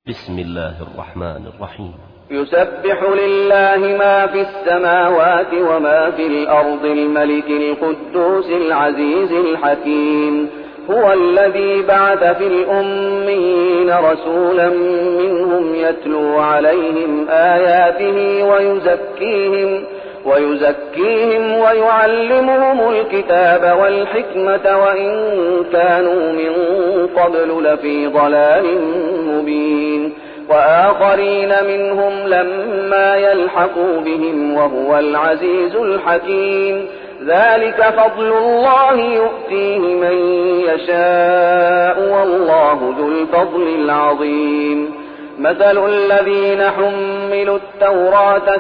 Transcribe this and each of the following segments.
بسم الله الرحمن الرحيم. يسبح لله ما في السماوات وما في الأرض الملك القدوس العزيز الحكيم. هو الذي بعث في الأميين رسولا منهم يتلو عليهم آياته ويزكيهم ويعلمهم الكتاب والحكمة وإن كانوا من قبل لفي ضلال مبين، وآخرين منهم لما يلحقوا بهم وهو العزيز الحكيم. ذلك فضل الله يؤتيه من يشاء والله ذو الفضل العظيم. مثل الذين حملوا التوراة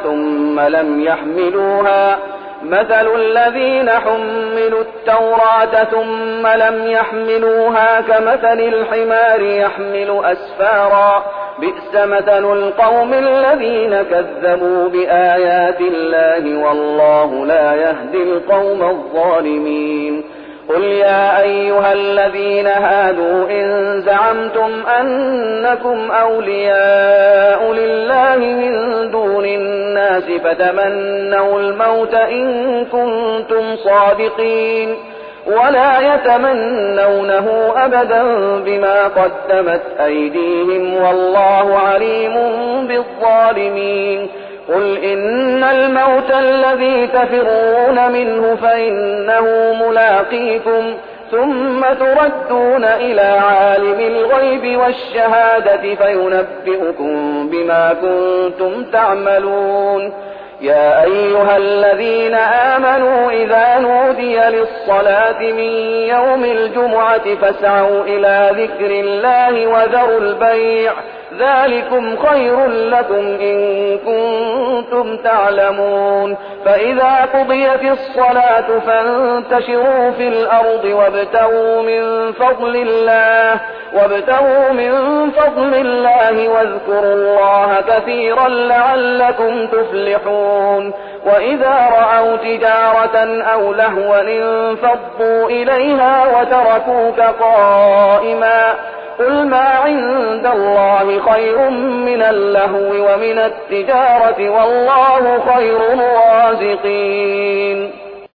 ثم لم يحملوها كمثل الحمار يحمل أسفارا، بئس مثل القوم الذين كذبوا بآيات الله والله لا يهدي القوم الظالمين. قل يا أيها الذين هادوا إن زعمتم أنكم أولياء لله من دون الناس فتمنوا الموت إن كنتم صادقين، ولا يتمنونه أبدا بما قدمت أيديهم والله عليم بالظالمين. قل إن الموت الذي تفرون منه فإنه ملاقيكم ثم تردون إلى عالم الغيب والشهادة فينبئكم بما كنتم تعملون. يا أيها الذين آمنوا إذا نودي للصلاة من يوم الجمعة فاسعوا إلى ذكر الله وذروا البيع، ذلكم خير لكم إن كنتم تعلمون. فإذا قضيت الصلاة فانتشروا في الأرض وابتغوا من فضل الله واذكروا الله كثيرا لعلكم تفلحون. وإذا رأوا تجارة أو لهوا انفضوا إليها وتركوك قائما، قل ما عند الله خير من اللهو ومن التجارة والله خير الرازقين.